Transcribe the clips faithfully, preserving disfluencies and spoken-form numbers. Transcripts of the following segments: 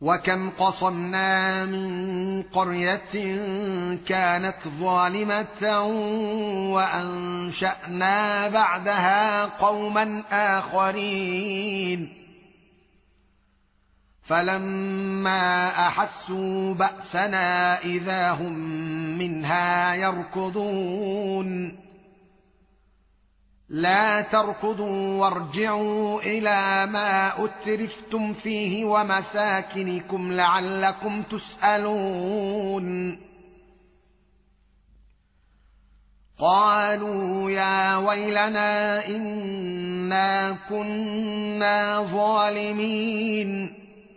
وكم قصمنا من قرية كانت ظالمة وأنشأنا بعدها قوما آخرين فلما أحسوا بأسنا إذا هم منها يركضون لا تركضوا وارجعوا إلى ما أترفتم فيه ومساكنكم لعلكم تسألون قالوا يا ويلنا إنا كنا ظالمين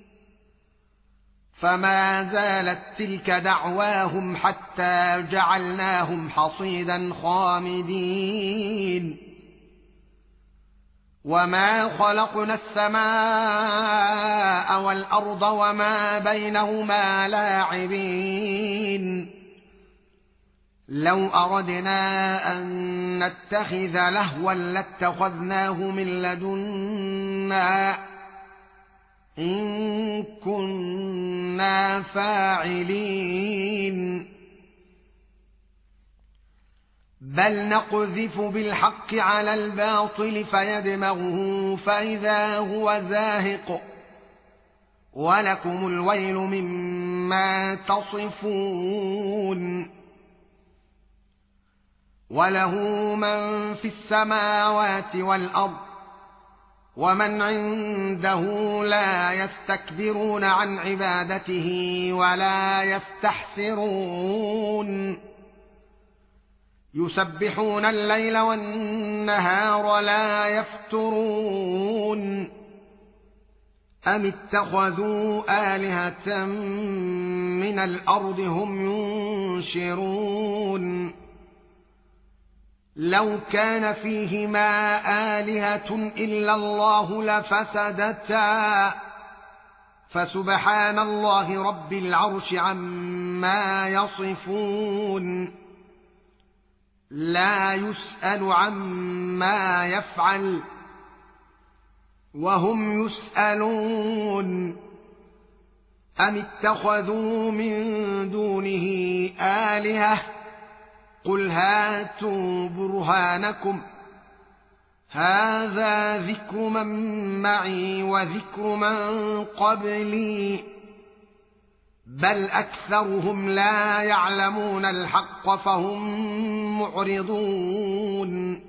فما زالت تلك دعواهم حتى جعلناهم حصيدا خامدين وما خلقنا السماء والأرض وما بينهما لاعبين لو أردنا أن نتخذ لهوا لاتخذناه من لدنا إن كنا فاعلين بل نقذف بالحق على الباطل فيدمغه فإذا هو زاهق ولكم الويل مما تصفون وله من في السماوات والأرض ومن عنده لا يستكبرون عن عبادته ولا يستحسرون يسبحون الليل والنهار لا يفترون أم اتخذوا آلهة من الأرض هم ينشرون لو كان فيهما آلهة إلا الله لفسدتا فسبحان الله رب العرش عما يصفون لا يسأل عما يفعل وهم يسألون أم اتخذوا من دونه آلهة قل هاتوا برهانكم هذا ذكر من معي وذكر من قبلي بل أكثرهم لا يعلمون الحق فهم معرضون